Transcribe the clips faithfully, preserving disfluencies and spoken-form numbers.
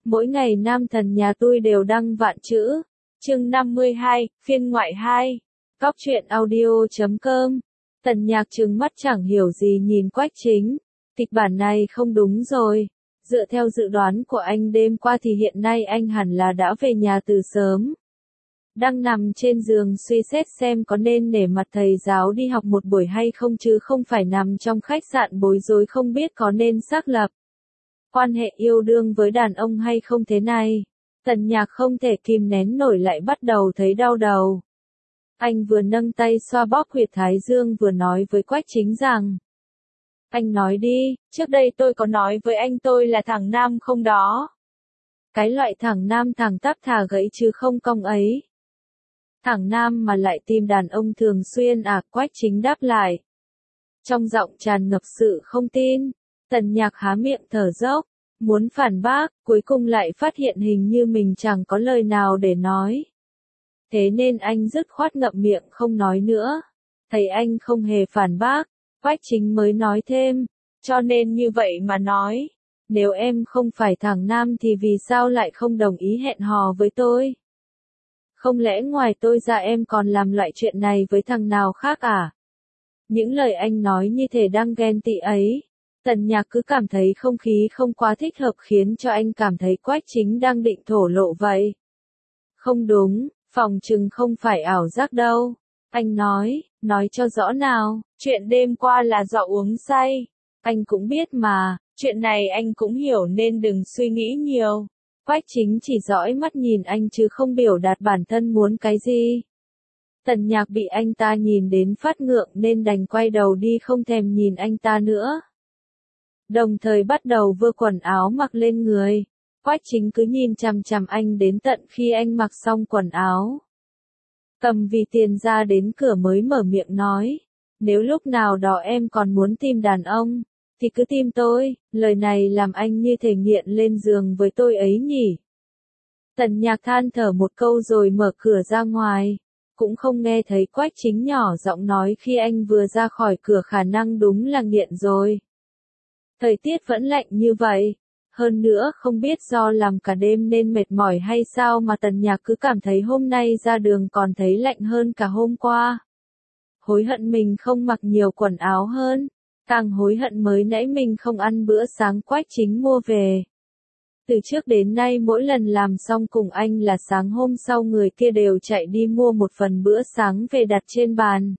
Mỗi ngày nam thần nhà tôi đều đăng vạn chữ. Chương năm mươi hai, phiên ngoại hai. Góc truyện audio chấm com. Tần Nhạc trừng mắt chẳng hiểu gì nhìn Quách Chính. Kịch bản này không đúng rồi. Dựa theo dự đoán của anh đêm qua thì hiện nay anh hẳn là đã về nhà từ sớm. Đang nằm trên giường suy xét xem có nên nể mặt thầy giáo đi học một buổi hay không chứ không phải nằm trong khách sạn bối rối không biết có nên xác lập quan hệ yêu đương với đàn ông hay không thế này. Tần Nhạc không thể kìm nén nổi lại bắt đầu thấy đau đầu. Anh vừa nâng tay xoa bóp huyệt thái dương vừa nói với Quách Chính rằng: Anh nói đi, trước đây tôi có nói với anh tôi là thằng nam không đó. Cái loại thằng nam thẳng tắp thà gãy chứ không cong ấy. Thằng nam mà lại tìm đàn ông thường xuyên à? Quách Chính đáp lại. Trong giọng tràn ngập sự không tin. Tần Nhạc há miệng thở dốc, muốn phản bác, cuối cùng lại phát hiện hình như mình chẳng có lời nào để nói. Thế nên anh dứt khoát ngậm miệng không nói nữa. Thấy anh không hề phản bác, Quách Chính mới nói thêm, cho nên như vậy mà nói, nếu em không phải thằng nam thì vì sao lại không đồng ý hẹn hò với tôi? Không lẽ ngoài tôi ra em còn làm loại chuyện này với thằng nào khác à? Những lời anh nói như thể đang ghen tị ấy. Tần Nhạc cứ cảm thấy không khí không quá thích hợp khiến cho anh cảm thấy Quách Chính đang định thổ lộ vậy. Không đúng, phòng chừng không phải ảo giác đâu. Anh nói, nói cho rõ nào, chuyện đêm qua là do uống say. Anh cũng biết mà, chuyện này anh cũng hiểu nên đừng suy nghĩ nhiều. Quách Chính chỉ dõi mắt nhìn anh chứ không biểu đạt bản thân muốn cái gì. Tần Nhạc bị anh ta nhìn đến phát ngượng nên đành quay đầu đi không thèm nhìn anh ta nữa. Đồng thời bắt đầu vơ quần áo mặc lên người. Quách Chính cứ nhìn chằm chằm anh đến tận khi anh mặc xong quần áo. Cầm vì tiền ra đến cửa mới mở miệng nói. Nếu lúc nào đó em còn muốn tìm đàn ông, thì cứ tìm tôi. Lời này làm anh như thể nghiện lên giường với tôi ấy nhỉ. Tần Nhạc than thở một câu rồi mở cửa ra ngoài. Cũng không nghe thấy Quách Chính nhỏ giọng nói khi anh vừa ra khỏi cửa khả năng đúng là nghiện rồi. Thời tiết vẫn lạnh như vậy. Hơn nữa không biết do làm cả đêm nên mệt mỏi hay sao mà Tần Nhạc cứ cảm thấy hôm nay ra đường còn thấy lạnh hơn cả hôm qua. Hối hận mình không mặc nhiều quần áo hơn. Càng hối hận mới nãy mình không ăn bữa sáng Quách Chính mua về. Từ trước đến nay mỗi lần làm xong cùng anh là sáng hôm sau người kia đều chạy đi mua một phần bữa sáng về đặt trên bàn.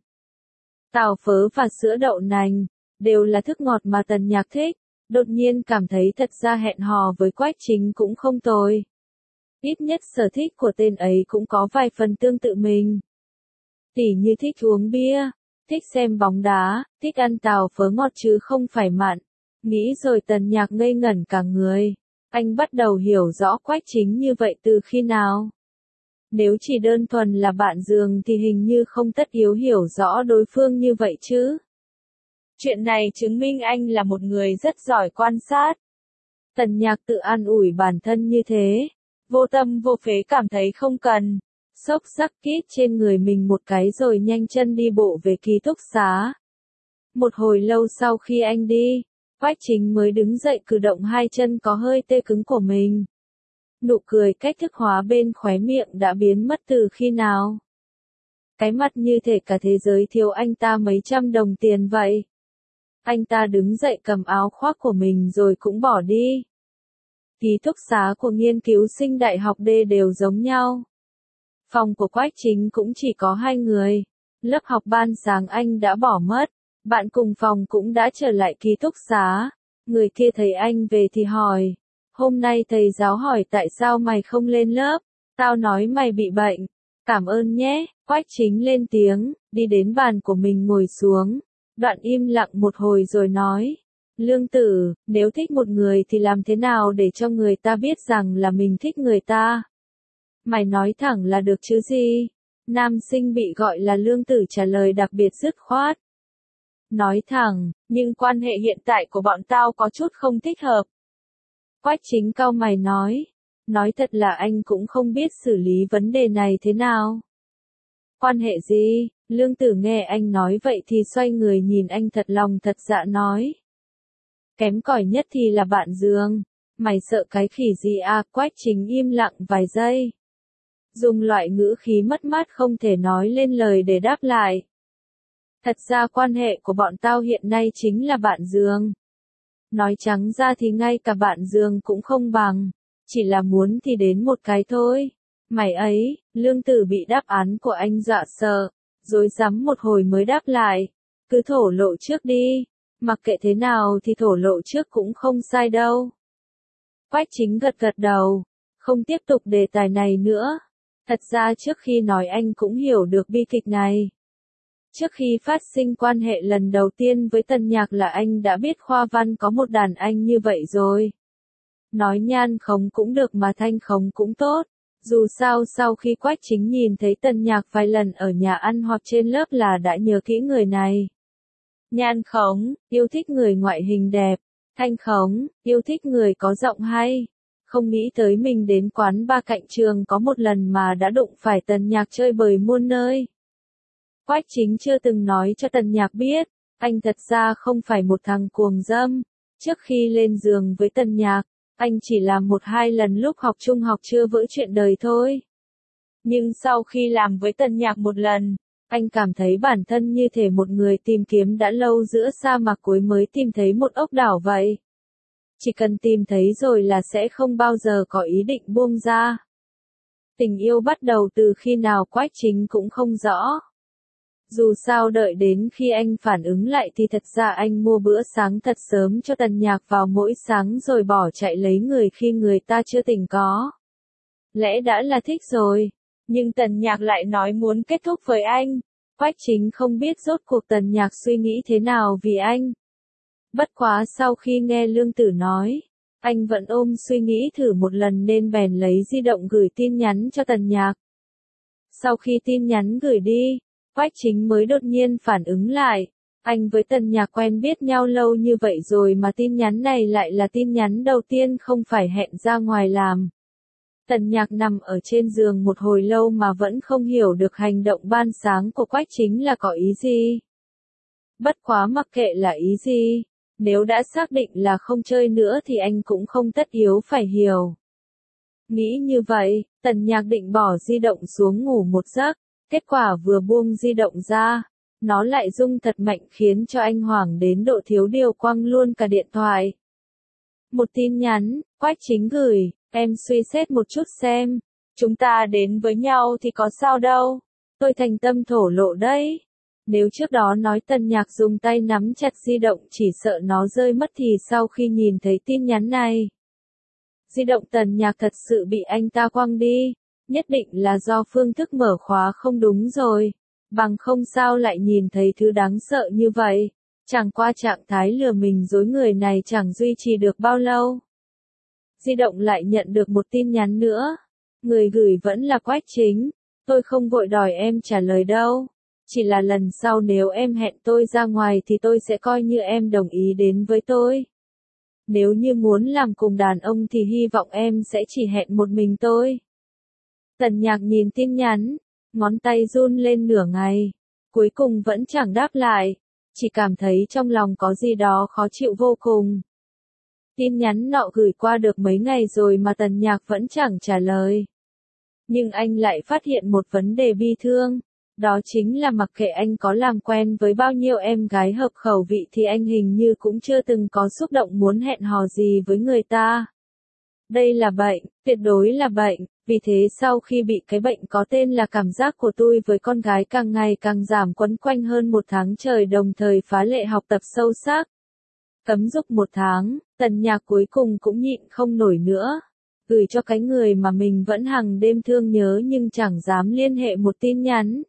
Tàu phớ và sữa đậu nành, đều là thức ngọt mà Tần Nhạc thích. Đột nhiên cảm thấy thật ra hẹn hò với Quách Chính cũng không tồi. Ít nhất sở thích của tên ấy cũng có vài phần tương tự mình. Tỉ như thích uống bia, thích xem bóng đá, thích ăn tàu phớ ngọt chứ không phải mặn. Nghĩ rồi Tần Nhạc ngây ngẩn cả người. Anh bắt đầu hiểu rõ Quách Chính như vậy từ khi nào? Nếu chỉ đơn thuần là bạn giường thì hình như không tất yếu hiểu rõ đối phương như vậy chứ. Chuyện này chứng minh anh là một người rất giỏi quan sát. Tần Nhạc tự an ủi bản thân như thế. Vô tâm vô phế cảm thấy không cần. Xốc xắc kít trên người mình một cái rồi nhanh chân đi bộ về ký túc xá. Một hồi lâu sau khi anh đi, Quách Chính mới đứng dậy cử động hai chân có hơi tê cứng của mình. Nụ cười cách thức hóa bên khóe miệng đã biến mất từ khi nào. Cái mặt như thể cả thế giới thiếu anh ta mấy trăm đồng tiền vậy. Anh ta đứng dậy cầm áo khoác của mình rồi cũng bỏ đi. Ký túc xá của nghiên cứu sinh đại học D đều giống nhau. Phòng của Quách Chính cũng chỉ có hai người. Lớp học ban sáng anh đã bỏ mất. Bạn cùng phòng cũng đã trở lại ký túc xá. Người kia thấy anh về thì hỏi. Hôm nay thầy giáo hỏi tại sao mày không lên lớp. Tao nói mày bị bệnh. Cảm ơn nhé. Quách Chính lên tiếng, đi đến bàn của mình ngồi xuống. Đoạn im lặng một hồi rồi nói. Lương Tử, nếu thích một người thì làm thế nào để cho người ta biết rằng là mình thích người ta? Mày nói thẳng là được chứ gì? Nam sinh bị gọi là Lương Tử trả lời đặc biệt dứt khoát. Nói thẳng, nhưng quan hệ hiện tại của bọn tao có chút không thích hợp. Quách Chính cau mày nói. Nói thật là anh cũng không biết xử lý vấn đề này thế nào. Quan hệ gì? Lương Tử nghe anh nói vậy thì xoay người nhìn anh thật lòng thật dạ nói. Kém cỏi nhất thì là bạn giường. Mày sợ cái khỉ gì à? Quách Chính im lặng vài giây. Dùng loại ngữ khí mất mát không thể nói lên lời để đáp lại. Thật ra quan hệ của bọn tao hiện nay chính là bạn giường. Nói trắng ra thì ngay cả bạn giường cũng không bằng. Chỉ là muốn thì đến một cái thôi. Mày ấy, Lương Tử bị đáp án của anh dọa sợ, rối rắm một hồi mới đáp lại. Cứ thổ lộ trước đi, mặc kệ thế nào thì thổ lộ trước cũng không sai đâu. Quách Chính gật gật đầu, không tiếp tục đề tài này nữa. Thật ra trước khi nói anh cũng hiểu được bi kịch này. Trước khi phát sinh quan hệ lần đầu tiên với Tần Nhạc là anh đã biết Khoa Văn có một đàn anh như vậy rồi. Nói nhan khống cũng được mà thanh khống cũng tốt. Dù sao sau khi Quách Chính nhìn thấy Tần Nhạc vài lần ở nhà ăn hoặc trên lớp là đã nhớ kỹ người này. Nhan khống, yêu thích người ngoại hình đẹp. Thanh khống, yêu thích người có giọng hay. Không nghĩ tới mình đến quán ba cạnh trường có một lần mà đã đụng phải Tần Nhạc chơi bời muôn nơi. Quách Chính chưa từng nói cho Tần Nhạc biết, anh thật ra không phải một thằng cuồng dâm. Trước khi lên giường với Tần Nhạc, anh chỉ làm một hai lần lúc học trung học chưa vỡ chuyện đời thôi. Nhưng sau khi làm với Tần Nhạc một lần, anh cảm thấy bản thân như thể một người tìm kiếm đã lâu giữa sa mạc cuối mới tìm thấy một ốc đảo vậy. Chỉ cần tìm thấy rồi là sẽ không bao giờ có ý định buông ra. Tình yêu bắt đầu từ khi nào Quách Chính cũng không rõ. Dù sao đợi đến khi anh phản ứng lại thì thật ra anh mua bữa sáng thật sớm cho Tần Nhạc vào mỗi sáng rồi bỏ chạy lấy người khi người ta chưa tỉnh có. Lẽ đã là thích rồi, nhưng Tần Nhạc lại nói muốn kết thúc với anh. Quách Chính không biết rốt cuộc Tần Nhạc suy nghĩ thế nào vì anh. Bất quá sau khi nghe Lương Tử nói, anh vẫn ôm suy nghĩ thử một lần nên bèn lấy di động gửi tin nhắn cho Tần Nhạc. Sau khi tin nhắn gửi đi, Quách Chính mới đột nhiên phản ứng lại. Anh với Tần Nhạc quen biết nhau lâu như vậy rồi mà tin nhắn này lại là tin nhắn đầu tiên không phải hẹn ra ngoài làm. Tần Nhạc nằm ở trên giường một hồi lâu mà vẫn không hiểu được hành động ban sáng của Quách Chính là có ý gì. Bất quá mặc kệ là ý gì, nếu đã xác định là không chơi nữa thì anh cũng không tất yếu phải hiểu. Nghĩ như vậy, Tần Nhạc định bỏ di động xuống ngủ một giấc, kết quả vừa buông di động ra, nó lại rung thật mạnh khiến cho anh hoảng đến độ thiếu điều quăng luôn cả điện thoại. Một tin nhắn, Quách Chính gửi, em suy xét một chút xem, chúng ta đến với nhau thì có sao đâu, tôi thành tâm thổ lộ đấy. Nếu trước đó nói Tần Nhạc dùng tay nắm chặt di động chỉ sợ nó rơi mất thì sau khi nhìn thấy tin nhắn này, di động Tần Nhạc thật sự bị anh ta quăng đi, nhất định là do phương thức mở khóa không đúng rồi, bằng không sao lại nhìn thấy thứ đáng sợ như vậy, chẳng qua trạng thái lừa mình dối người này chẳng duy trì được bao lâu. Di động lại nhận được một tin nhắn nữa, người gửi vẫn là Quách Chính, tôi không vội đòi em trả lời đâu. Chỉ là lần sau nếu em hẹn tôi ra ngoài thì tôi sẽ coi như em đồng ý đến với tôi. Nếu như muốn làm cùng đàn ông thì hy vọng em sẽ chỉ hẹn một mình tôi. Tần Nhạc nhìn tin nhắn, ngón tay run lên nửa ngày, cuối cùng vẫn chẳng đáp lại, chỉ cảm thấy trong lòng có gì đó khó chịu vô cùng. Tin nhắn nọ gửi qua được mấy ngày rồi mà Tần Nhạc vẫn chẳng trả lời. Nhưng anh lại phát hiện một vấn đề bi thương. Đó chính là mặc kệ anh có làm quen với bao nhiêu em gái hợp khẩu vị thì anh hình như cũng chưa từng có xúc động muốn hẹn hò gì với người ta. Đây là bệnh, tuyệt đối là bệnh, vì thế sau khi bị cái bệnh có tên là cảm giác của tôi với con gái càng ngày càng giảm quấn quanh hơn một tháng trời đồng thời phá lệ học tập sâu sắc. Cấm dục một tháng, Tần Nhạc cuối cùng cũng nhịn không nổi nữa. Gửi cho cái người mà mình vẫn hằng đêm thương nhớ nhưng chẳng dám liên hệ một tin nhắn.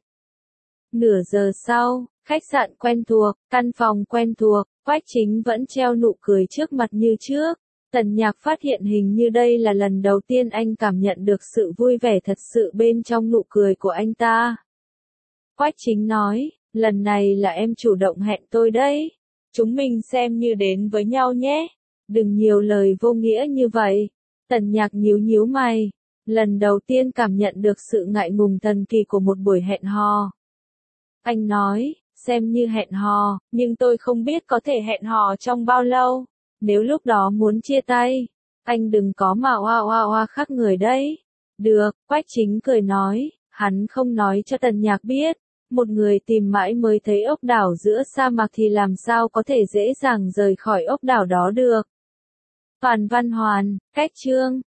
Nửa giờ sau, khách sạn quen thuộc, căn phòng quen thuộc, Quách Chính vẫn treo nụ cười trước mặt như trước. Tần Nhạc phát hiện hình như đây là lần đầu tiên anh cảm nhận được sự vui vẻ thật sự bên trong nụ cười của anh ta. Quách Chính nói, lần này là em chủ động hẹn tôi đấy. Chúng mình xem như đến với nhau nhé. Đừng nhiều lời vô nghĩa như vậy. Tần Nhạc nhíu nhíu mày. Lần đầu tiên cảm nhận được sự ngại ngùng thần kỳ của một buổi hẹn hò. Anh nói, xem như hẹn hò, nhưng tôi không biết có thể hẹn hò trong bao lâu. Nếu lúc đó muốn chia tay, Anh đừng có mà oa oa oa khắc người đấy. Được, Quách Chính cười nói, hắn không nói cho Tần Nhạc biết. Một người tìm mãi mới thấy ốc đảo giữa sa mạc thì làm sao có thể dễ dàng rời khỏi ốc đảo đó được. Toàn văn hoàn, cách chương.